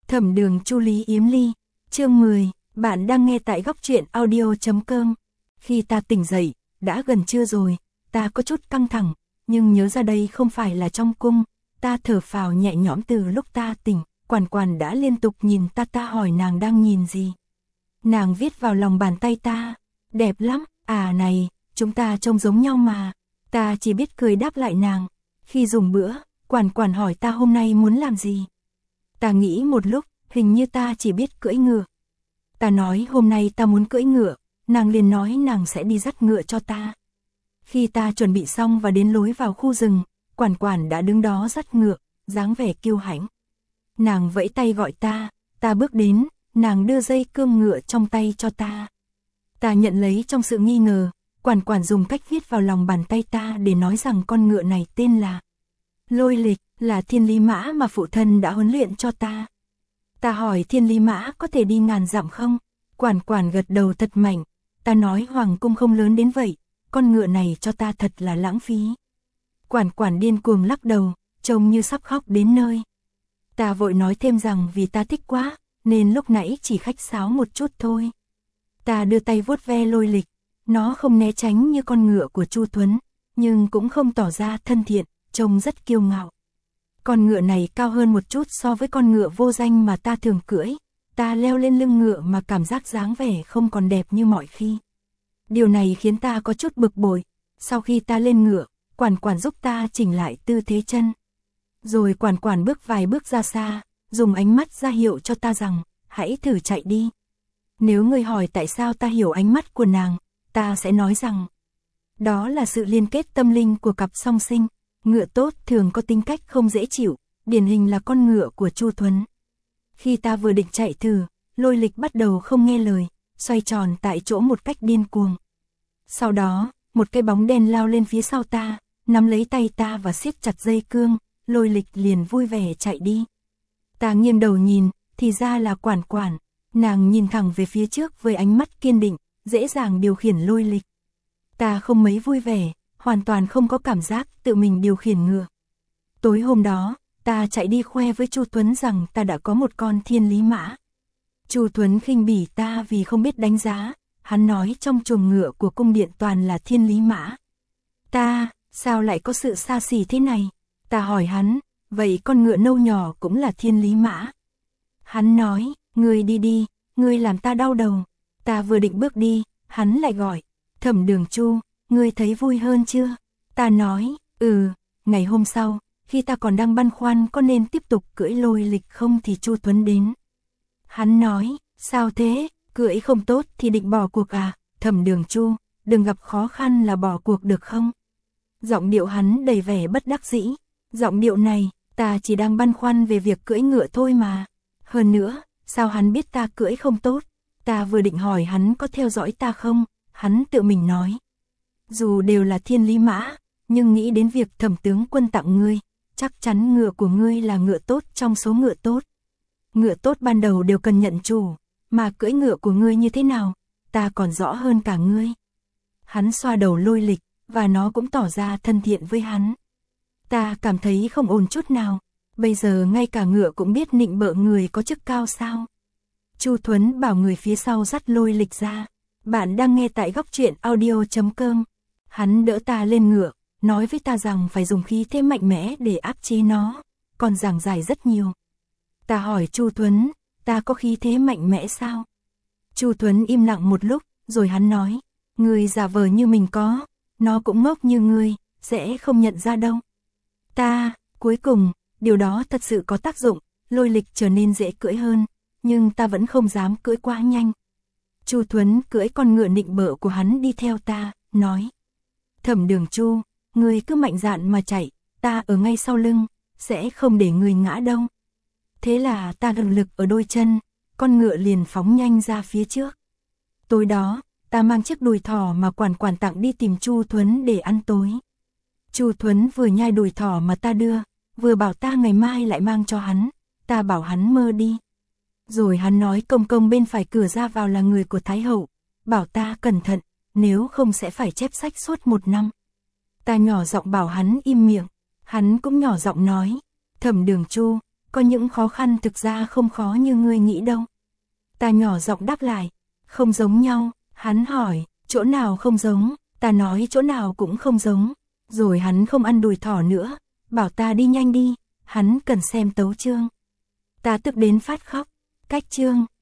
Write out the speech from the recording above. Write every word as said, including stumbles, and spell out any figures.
Thẩm Đường Chu Lý Yếm Ly, chương mười, bạn đang nghe tại góc truyện audio chấm com. Khi ta tỉnh dậy, đã gần trưa rồi, ta có chút căng thẳng, nhưng nhớ ra đây không phải là trong cung, ta thở phào nhẹ nhõm. Từ lúc ta tỉnh, Quản Quản đã liên tục nhìn ta, ta hỏi nàng đang nhìn gì. Nàng viết vào lòng bàn tay ta, đẹp lắm, à này, chúng ta trông giống nhau mà. Ta chỉ biết cười đáp lại nàng. Khi dùng bữa, Quản Quản hỏi ta hôm nay muốn làm gì. Ta nghĩ một lúc, hình như ta chỉ biết cưỡi ngựa. Ta nói hôm nay ta muốn cưỡi ngựa, nàng liền nói nàng sẽ đi dắt ngựa cho ta. Khi ta chuẩn bị xong và đến lối vào khu rừng, Quản Quản đã đứng đó dắt ngựa, dáng vẻ kiêu hãnh. Nàng vẫy tay gọi ta, ta bước đến, nàng đưa dây cương ngựa trong tay cho ta. Ta nhận lấy trong sự nghi ngờ, Quản Quản dùng cách viết vào lòng bàn tay ta để nói rằng con ngựa này tên là Lôi Lịch, là thiên lý mã mà phụ thân đã huấn luyện cho ta. Ta hỏi thiên lý mã có thể đi ngàn dặm không? Quản Quản gật đầu thật mạnh. Ta nói hoàng cung không lớn đến vậy, con ngựa này cho ta thật là lãng phí. Quản Quản điên cuồng lắc đầu, trông như sắp khóc đến nơi. Ta vội nói thêm rằng vì ta thích quá, nên lúc nãy chỉ khách sáo một chút thôi. Ta đưa tay vuốt ve Lôi Lịch, nó không né tránh như con ngựa của Chu Thuấn, nhưng cũng không tỏ ra thân thiện, trông rất kiêu ngạo. Con ngựa này cao hơn một chút so với con ngựa vô danh mà ta thường cưỡi. Ta leo lên lưng ngựa mà cảm giác dáng vẻ không còn đẹp như mọi khi. Điều này khiến ta có chút bực bội. Sau khi ta lên ngựa, Quản Quản giúp ta chỉnh lại tư thế chân. Rồi Quản Quản bước vài bước ra xa, dùng ánh mắt ra hiệu cho ta rằng, hãy thử chạy đi. Nếu người hỏi tại sao ta hiểu ánh mắt của nàng, ta sẽ nói rằng, đó là sự liên kết tâm linh của cặp song sinh. Ngựa tốt thường có tính cách không dễ chịu, điển hình là con ngựa của Chu Thuấn. Khi ta vừa định chạy thử, Lôi Lịch bắt đầu không nghe lời, xoay tròn tại chỗ một cách điên cuồng. Sau đó, một cái bóng đen lao lên phía sau ta, nắm lấy tay ta và siết chặt dây cương. Lôi Lịch liền vui vẻ chạy đi. Ta nghiêng đầu nhìn, thì ra là Quản Quản. Nàng nhìn thẳng về phía trước với ánh mắt kiên định, dễ dàng điều khiển Lôi Lịch. Ta không mấy vui vẻ, hoàn toàn không có cảm giác tự mình điều khiển ngựa. Tối hôm đó, ta chạy đi khoe với Chu Thuấn rằng ta đã có một con thiên lý mã. Chu Thuấn khinh bỉ ta vì không biết đánh giá, hắn nói trong chuồng ngựa của cung điện toàn là thiên lý mã. Ta, sao lại có sự xa xỉ thế này? Ta hỏi hắn, vậy con ngựa nâu nhỏ cũng là thiên lý mã? Hắn nói, ngươi đi đi, ngươi làm ta đau đầu. Ta vừa định bước đi, hắn lại gọi, Thẩm Đường Chu, ngươi thấy vui hơn chưa? Ta nói, ừ. Ngày hôm sau, khi ta còn đang băn khoăn có nên tiếp tục cưỡi Lôi Lịch không thì Chu Thuấn đến. Hắn nói, sao thế, cưỡi không tốt thì định bỏ cuộc à? Thẩm Đường Chu, đừng gặp khó khăn là bỏ cuộc được không? Giọng điệu hắn đầy vẻ bất đắc dĩ. Giọng điệu này, ta chỉ đang băn khoăn về việc cưỡi ngựa thôi mà. Hơn nữa, sao hắn biết ta cưỡi không tốt? Ta vừa định hỏi hắn có theo dõi ta không, hắn tự mình nói. Dù đều là thiên lý mã, nhưng nghĩ đến việc Thẩm tướng quân tặng ngươi, chắc chắn ngựa của ngươi là ngựa tốt trong số ngựa tốt. Ngựa tốt ban đầu đều cần nhận chủ, mà cưỡi ngựa của ngươi như thế nào, ta còn rõ hơn cả ngươi. Hắn xoa đầu Lôi Lịch, và nó cũng tỏ ra thân thiện với hắn. Ta cảm thấy không ổn chút nào, bây giờ ngay cả ngựa cũng biết nịnh bợ người có chức cao sao. Chu Thuấn bảo người phía sau dắt Lôi Lịch ra. Bạn đang nghe tại góc truyện audio chấm com. Hắn đỡ ta lên ngựa, nói với ta rằng phải dùng khí thế mạnh mẽ để áp chế nó, còn giảng giải rất nhiều. Ta hỏi Chu Thuấn, ta có khí thế mạnh mẽ sao? Chu Thuấn im lặng một lúc, rồi hắn nói, ngươi giả vờ như mình có, nó cũng ngốc như ngươi, sẽ không nhận ra đâu. Ta, cuối cùng, điều đó thật sự có tác dụng, Lôi Lịch trở nên dễ cưỡi hơn, nhưng ta vẫn không dám cưỡi quá nhanh. Chu Thuấn cưỡi con ngựa nịnh bợ của hắn đi theo ta, nói, Thẩm Đường Chu, ngươi cứ mạnh dạn mà chạy, ta ở ngay sau lưng, sẽ không để ngươi ngã đâu. Thế là ta dùng lực ở đôi chân, con ngựa liền phóng nhanh ra phía trước. Tối đó, ta mang chiếc đùi thỏ mà Quản Quản tặng đi tìm Chu Thuấn để ăn tối. Chu Thuấn vừa nhai đùi thỏ mà ta đưa, vừa bảo ta ngày mai lại mang cho hắn, ta bảo hắn mơ đi. Rồi hắn nói công công bên phải cửa ra vào là người của Thái Hậu, bảo ta cẩn thận, nếu không sẽ phải chép sách suốt một năm. Ta nhỏ giọng bảo hắn im miệng, hắn cũng nhỏ giọng nói, Thẩm Đường Chu, có những khó khăn thực ra không khó như ngươi nghĩ đâu. Ta nhỏ giọng đáp lại, không giống nhau, hắn hỏi, chỗ nào không giống, ta nói chỗ nào cũng không giống, rồi hắn không ăn đùi thỏ nữa, bảo ta đi nhanh đi, hắn cần xem tấu chương. Ta tức đến phát khóc, cách chương,